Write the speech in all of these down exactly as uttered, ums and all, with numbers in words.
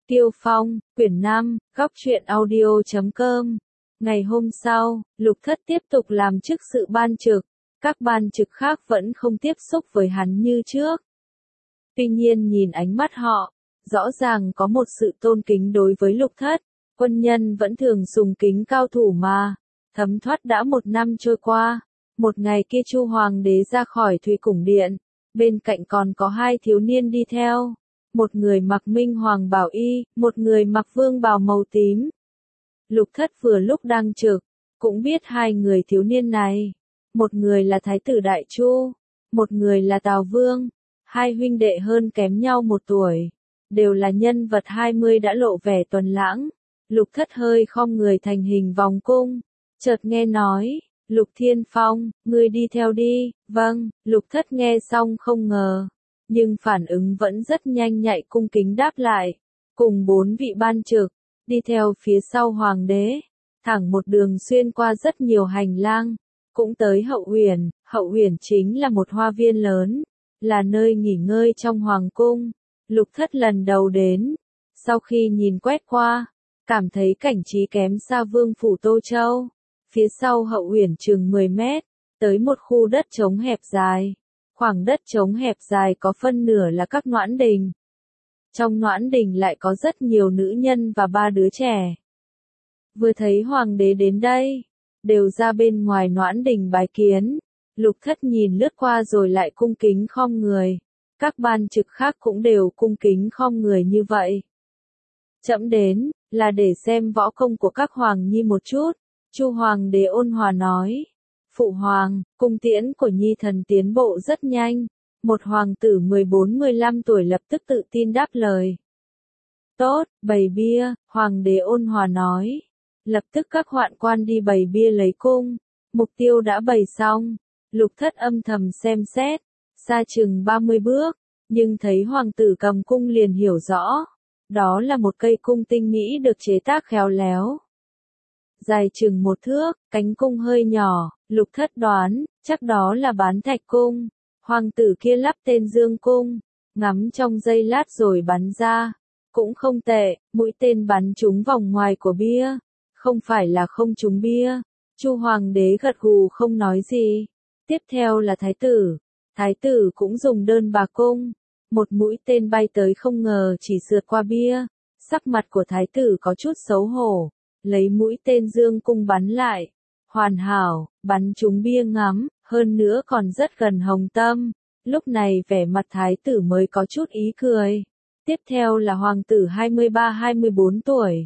Tiêu Phong, quyển năm, góc truyện audio chấm com. Ngày hôm sau, Lục Thất tiếp tục làm chức sự ban trực, các ban trực khác vẫn không tiếp xúc với hắn như trước. Tuy nhiên nhìn ánh mắt họ, rõ ràng có một sự tôn kính đối với Lục Thất, quân nhân vẫn thường sùng kính cao thủ mà. Thấm thoát đã một năm trôi qua, một ngày kia Chu Hoàng đế ra khỏi Thủy Cung Điện, bên cạnh còn có hai thiếu niên đi theo. Một người mặc minh hoàng bào y, một người mặc vương bào màu tím. Lục Thất vừa lúc đang trực, cũng biết hai người thiếu niên này. Một người là Thái tử Đại Chu, một người là Tào Vương. Hai huynh đệ hơn kém nhau một tuổi, đều là nhân vật hai mươi đã lộ vẻ tuấn lãng. Lục Thất hơi khom người thành hình vòng cung, chợt nghe nói, Lục Thiên Phong, ngươi đi theo đi. Vâng, Lục Thất nghe xong không ngờ, nhưng phản ứng vẫn rất nhanh nhạy cung kính đáp lại, cùng bốn vị ban trực, đi theo phía sau hoàng đế, thẳng một đường xuyên qua rất nhiều hành lang, cũng tới Hậu Uyển. Hậu Uyển chính là một hoa viên lớn, là nơi nghỉ ngơi trong hoàng cung. Lục Thất lần đầu đến, sau khi nhìn quét qua, cảm thấy cảnh trí kém xa Vương phủ Tô Châu. Phía sau Hậu Uyển chừng mười mét, tới một khu đất trống hẹp dài. Khoảng đất trống hẹp dài có phân nửa là các noãn đình. Trong noãn đình lại có rất nhiều nữ nhân và ba đứa trẻ. Vừa thấy hoàng đế đến đây, đều ra bên ngoài noãn đình bái kiến. Lục Thất nhìn lướt qua rồi lại cung kính khom người. Các ban trực khác cũng đều cung kính khom người như vậy. Trẫm đến, là để xem võ công của các hoàng nhi một chút. Chu Hoàng đế ôn hòa nói. Phụ hoàng, cung tiễn của nhi thần tiến bộ rất nhanh. Một hoàng tử mười bốn mười lăm tuổi lập tức tự tin đáp lời. Tốt, bày bia, hoàng đế ôn hòa nói. Lập tức các hoạn quan đi bày bia lấy cung. Mục tiêu đã bày xong. Lục Thất âm thầm xem xét, xa chừng ba mươi bước, nhưng thấy hoàng tử cầm cung liền hiểu rõ. Đó là một cây cung tinh mỹ được chế tác khéo léo. Dài chừng một thước, cánh cung hơi nhỏ, Lục Thất đoán, chắc đó là bán thạch cung. Hoàng tử kia lắp tên dương cung, ngắm trong giây lát rồi bắn ra. Cũng không tệ, mũi tên bắn trúng vòng ngoài của bia. Không phải là không trúng bia. Chu Hoàng đế gật gù không nói gì. Tiếp theo là thái tử. Thái tử cũng dùng đơn bà cung. Một mũi tên bay tới không ngờ chỉ sượt qua bia. Sắc mặt của thái tử có chút xấu hổ. Lấy mũi tên dương cung bắn lại. Hoàn hảo, bắn trúng bia ngắm, hơn nữa còn rất gần hồng tâm. Lúc này vẻ mặt thái tử mới có chút ý cười. Tiếp theo là hoàng tử hai mươi ba hai mươi bốn tuổi.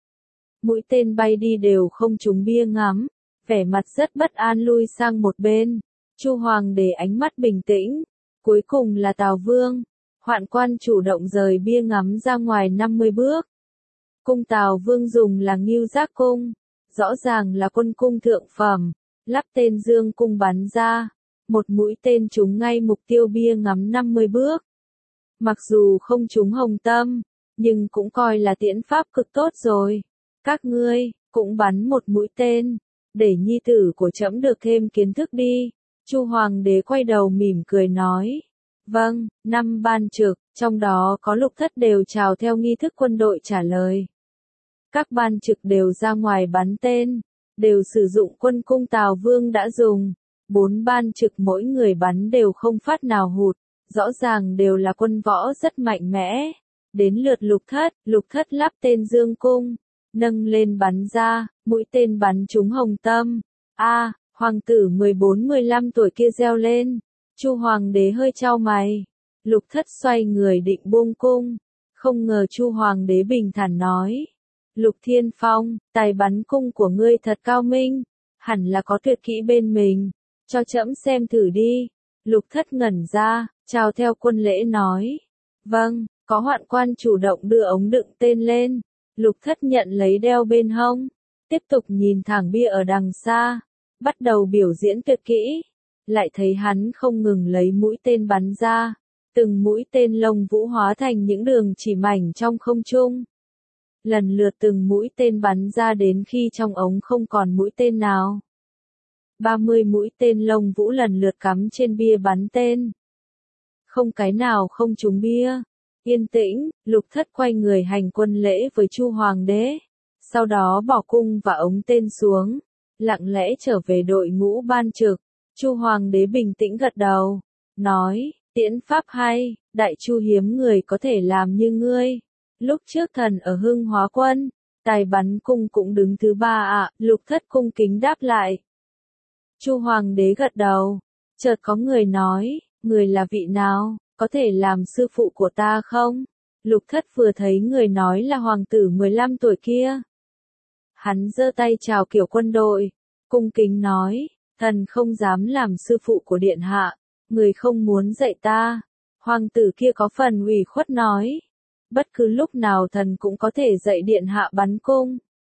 Mũi tên bay đi đều không trúng bia ngắm. Vẻ mặt rất bất an lui sang một bên. Chu Hoàng đế ánh mắt bình tĩnh. Cuối cùng là Tào Vương. Hoạn quan chủ động rời bia ngắm ra ngoài năm mươi bước. Cung Tào Vương dùng là Ngưu Giác cung. Rõ ràng là quân cung thượng phẩm. Lắp tên dương cung bắn ra. Một mũi tên trúng ngay mục tiêu bia ngắm năm mươi bước. Mặc dù không trúng hồng tâm, nhưng cũng coi là tiễn pháp cực tốt rồi. Các ngươi, cũng bắn một mũi tên. Để nhi tử của trẫm được thêm kiến thức đi. Chu Hoàng đế quay đầu mỉm cười nói. Vâng, năm ban trực, trong đó có Lục Thất đều chào theo nghi thức quân đội trả lời. Các ban trực đều ra ngoài bắn tên, đều sử dụng quân cung Tào Vương đã dùng. Bốn ban trực mỗi người bắn đều không phát nào hụt, rõ ràng đều là quân võ rất mạnh mẽ. Đến lượt Lục Thất, Lục Thất lắp tên dương cung, nâng lên bắn ra, mũi tên bắn trúng hồng tâm. A, hoàng tử mười bốn mười lăm tuổi kia reo lên. Chu Hoàng đế hơi chau mày. Lục Thất xoay người định buông cung, không ngờ Chu Hoàng đế bình thản nói. Lục Thiên Phong, tài bắn cung của ngươi thật cao minh, hẳn là có tuyệt kỹ bên mình, cho trẫm xem thử đi. Lục Thất ngẩn ra, chào theo quân lễ nói. Vâng, có hoạn quan chủ động đưa ống đựng tên lên. Lục Thất nhận lấy đeo bên hông, tiếp tục nhìn thẳng bia ở đằng xa, bắt đầu biểu diễn tuyệt kỹ. Lại thấy hắn không ngừng lấy mũi tên bắn ra, từng mũi tên lông vũ hóa thành những đường chỉ mảnh trong không trung. Lần lượt từng mũi tên bắn ra đến khi trong ống không còn mũi tên nào. ba mươi mũi tên lông vũ lần lượt cắm trên bia bắn tên. Không cái nào không trúng bia. Yên tĩnh, Lục Thất quay người hành quân lễ với Chu Hoàng đế, sau đó bỏ cung và ống tên xuống, lặng lẽ trở về đội ngũ ban trực. Chu Hoàng đế bình tĩnh gật đầu, nói, tiễn pháp hay, Đại Chu hiếm người có thể làm như ngươi. Lúc trước thần ở Hưng Hóa quân, tài bắn cung cũng đứng thứ ba ạ, Lục Thất cung kính đáp lại. Chu Hoàng đế gật đầu, chợt có người nói, người là vị nào, có thể làm sư phụ của ta không? Lục Thất vừa thấy người nói là hoàng tử mười lăm tuổi kia. Hắn giơ tay chào kiểu quân đội, cung kính nói, thần không dám làm sư phụ của điện hạ, người không muốn dạy ta. Hoàng tử kia có phần ủy khuất nói, bất cứ lúc nào thần cũng có thể dạy điện hạ bắn cung.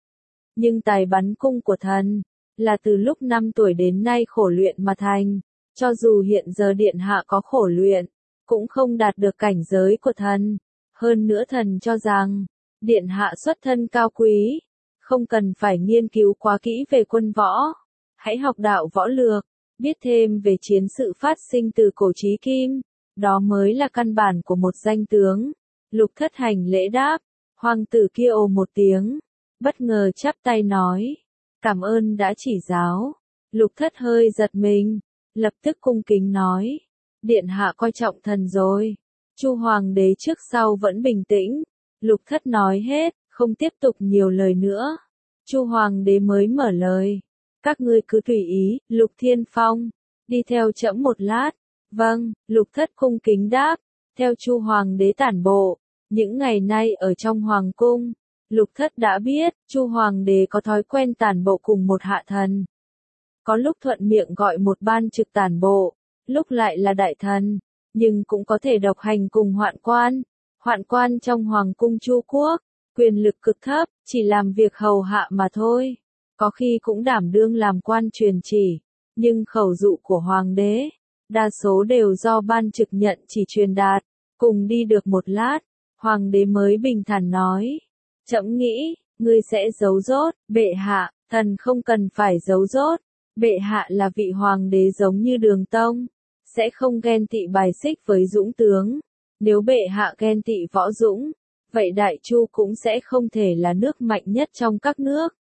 Nhưng tài bắn cung của thần, là từ lúc năm tuổi đến nay khổ luyện mà thành, cho dù hiện giờ điện hạ có khổ luyện, cũng không đạt được cảnh giới của thần. Hơn nữa thần cho rằng, điện hạ xuất thân cao quý, không cần phải nghiên cứu quá kỹ về quân võ. Hãy học đạo võ lược, biết thêm về chiến sự phát sinh từ cổ chí kim, đó mới là căn bản của một danh tướng. Lục Thất hành lễ đáp, hoàng tử kia ồ một tiếng, bất ngờ chắp tay nói, cảm ơn đã chỉ giáo. Lục Thất hơi giật mình, lập tức cung kính nói, điện hạ coi trọng thần rồi. Chu Hoàng đế trước sau vẫn bình tĩnh, Lục Thất nói hết, không tiếp tục nhiều lời nữa. Chu Hoàng đế mới mở lời, các ngươi cứ tùy ý. Lục Thiên Phong, đi theo trẫm một lát. Vâng, Lục Thất cung kính đáp, theo Chu Hoàng đế tản bộ. Những ngày nay ở trong hoàng cung, Lục Thất đã biết, Chu Hoàng đế có thói quen tản bộ cùng một hạ thần. Có lúc thuận miệng gọi một ban trực tản bộ, lúc lại là đại thần, nhưng cũng có thể độc hành cùng hoạn quan. Hoạn quan trong hoàng cung Chu quốc, quyền lực cực thấp, chỉ làm việc hầu hạ mà thôi. Có khi cũng đảm đương làm quan truyền chỉ, nhưng khẩu dụ của hoàng đế, đa số đều do ban trực nhận chỉ truyền đạt. Cùng đi được một lát, hoàng đế mới bình thản nói, trẫm nghĩ, ngươi sẽ giấu dốt. Bệ hạ, thần không cần phải giấu dốt. Bệ hạ là vị hoàng đế giống như Đường Tông, sẽ không ghen tị bài xích với dũng tướng. Nếu bệ hạ ghen tị võ dũng, vậy Đại Chu cũng sẽ không thể là nước mạnh nhất trong các nước.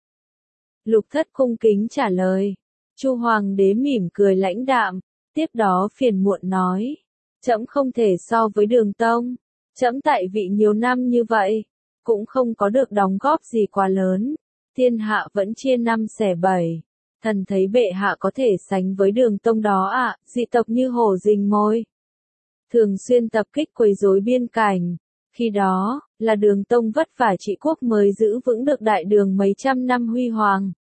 Lục Thất cung kính trả lời. Chu Hoàng đế mỉm cười lãnh đạm, tiếp đó phiền muộn nói, trẫm không thể so với Đường Tông. Trẫm tại vị nhiều năm như vậy, cũng không có được đóng góp gì quá lớn. Thiên hạ vẫn chia năm xẻ bảy. Thần thấy bệ hạ có thể sánh với Đường Tông đó ạ, à, dị tộc như hổ rình mồi, thường xuyên tập kích quấy rối biên cảnh. Khi đó, là Đường Tông vất vả trị quốc mới giữ vững được đại đường mấy trăm năm huy hoàng.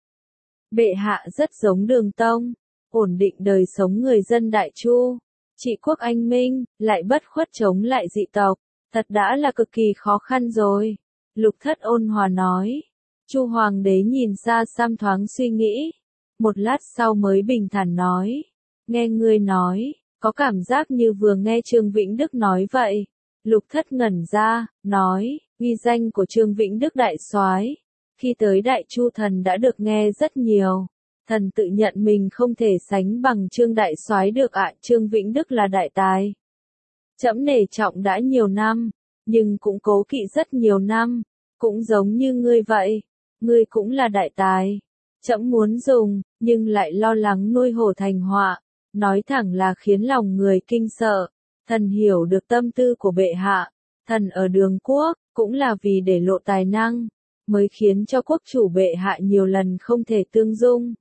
Bệ hạ rất giống Đường Tông, ổn định đời sống người dân Đại Chu, trị quốc anh minh, lại bất khuất chống lại dị tộc, thật đã là cực kỳ khó khăn rồi. Lục Thất ôn hòa nói. Chu Hoàng đế nhìn xa xăm thoáng suy nghĩ, một lát sau mới bình thản nói, nghe ngươi nói, có cảm giác như vừa nghe Trương Vĩnh Đức nói vậy. Lục Thất ngẩn ra, nói, uy danh của Trương Vĩnh Đức đại soái, khi tới Đại Chu thần đã được nghe rất nhiều. Thần tự nhận mình không thể sánh bằng Trương đại soái được ạ. Trương Vĩnh Đức là đại tài, trẫm nể trọng đã nhiều năm, nhưng cũng cố kỵ rất nhiều năm, cũng giống như ngươi vậy, ngươi cũng là đại tài. Trẫm muốn dùng, nhưng lại lo lắng nuôi hổ thành họa, nói thẳng là khiến lòng người kinh sợ. Thần hiểu được tâm tư của bệ hạ, thần ở Đường quốc, cũng là vì để lộ tài năng, mới khiến cho quốc chủ bệ hạ nhiều lần không thể tương dung.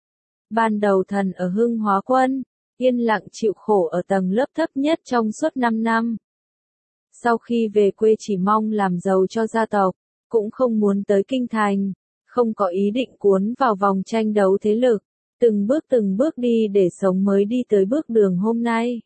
Ban đầu thần ở Hưng Hóa quân, yên lặng chịu khổ ở tầng lớp thấp nhất trong suốt năm năm. Sau khi về quê chỉ mong làm giàu cho gia tộc, cũng không muốn tới kinh thành, không có ý định cuốn vào vòng tranh đấu thế lực, từng bước từng bước đi để sống mới đi tới bước đường hôm nay.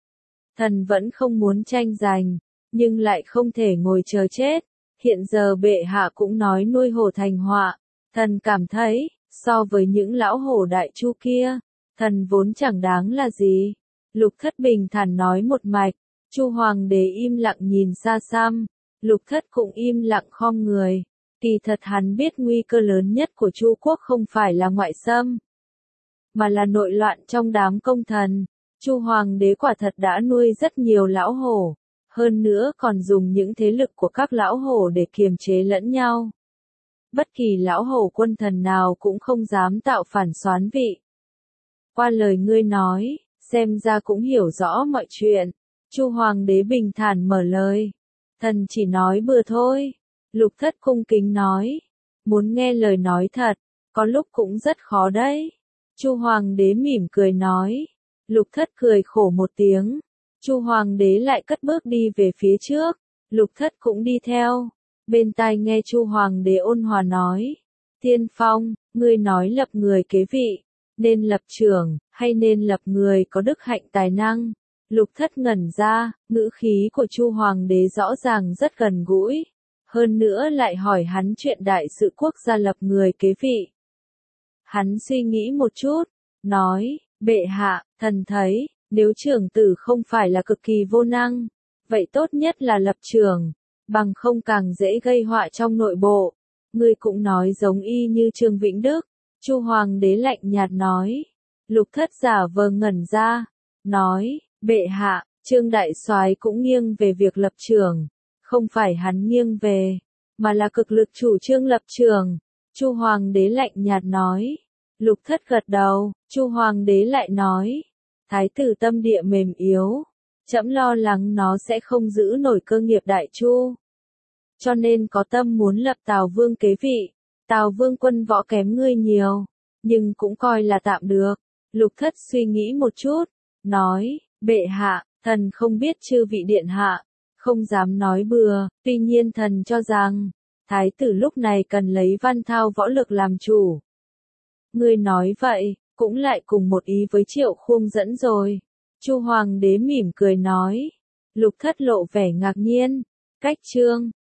Thần vẫn không muốn tranh giành, nhưng lại không thể ngồi chờ chết. Hiện giờ bệ hạ cũng nói nuôi hổ thành họa, thần cảm thấy, so với những lão hổ Đại Chu kia, thần vốn chẳng đáng là gì. Lục Thất bình thản nói một mạch, Chu Hoàng đế im lặng nhìn xa xăm, Lục Thất cũng im lặng khom người. Kỳ thật hắn biết nguy cơ lớn nhất của Chu quốc không phải là ngoại xâm, mà là nội loạn trong đám công thần. Chu Hoàng đế quả thật đã nuôi rất nhiều lão hổ, hơn nữa còn dùng những thế lực của các lão hổ để kiềm chế lẫn nhau. Bất kỳ lão hổ quân thần nào cũng không dám tạo phản soán vị. Qua lời ngươi nói, xem ra cũng hiểu rõ mọi chuyện. Chu Hoàng đế bình thản mở lời. Thần chỉ nói bừa thôi. Lục Thất cung kính nói. Muốn nghe lời nói thật, có lúc cũng rất khó đấy. Chu Hoàng đế mỉm cười nói. Lục Thất cười khổ một tiếng. Chu Hoàng đế lại cất bước đi về phía trước. Lục Thất cũng đi theo. Bên tai nghe Chu Hoàng đế ôn hòa nói. Tiên Phong, ngươi nói lập người kế vị, nên lập trưởng, hay nên lập người có đức hạnh tài năng? Lục Thất ngẩn ra, ngữ khí của Chu Hoàng đế rõ ràng rất gần gũi. Hơn nữa lại hỏi hắn chuyện đại sự quốc gia lập người kế vị. Hắn suy nghĩ một chút, nói, bệ hạ, thần thấy, nếu trưởng tử không phải là cực kỳ vô năng, vậy tốt nhất là lập trưởng, bằng không càng dễ gây họa trong nội bộ. Ngươi cũng nói giống y như Trương Vĩnh Đức. Chu Hoàng đế lạnh nhạt nói. Lục Thất giả vờ ngẩn ra, nói, bệ hạ, Trương đại soái cũng nghiêng về việc lập trường, không phải hắn nghiêng về, mà là cực lực chủ trương lập trường. Chu Hoàng đế lạnh nhạt nói. Lục Thất gật đầu. Chu Hoàng đế lại nói, thái tử tâm địa mềm yếu, trẫm lo lắng nó sẽ không giữ nổi cơ nghiệp đại chu, cho nên có tâm muốn lập Tào Vương kế vị. Tào Vương quân võ kém ngươi nhiều, nhưng cũng coi là tạm được. Lục Thất suy nghĩ một chút, nói, bệ hạ, thần không biết chư vị điện hạ, không dám nói bừa, tuy nhiên thần cho rằng, thái tử lúc này cần lấy văn thao võ lực làm chủ. Ngươi nói vậy, cũng lại cùng một ý với Triệu Khung dẫn rồi. Chu Hoàng đế mỉm cười nói. Lục Thất lộ vẻ ngạc nhiên. Cách chương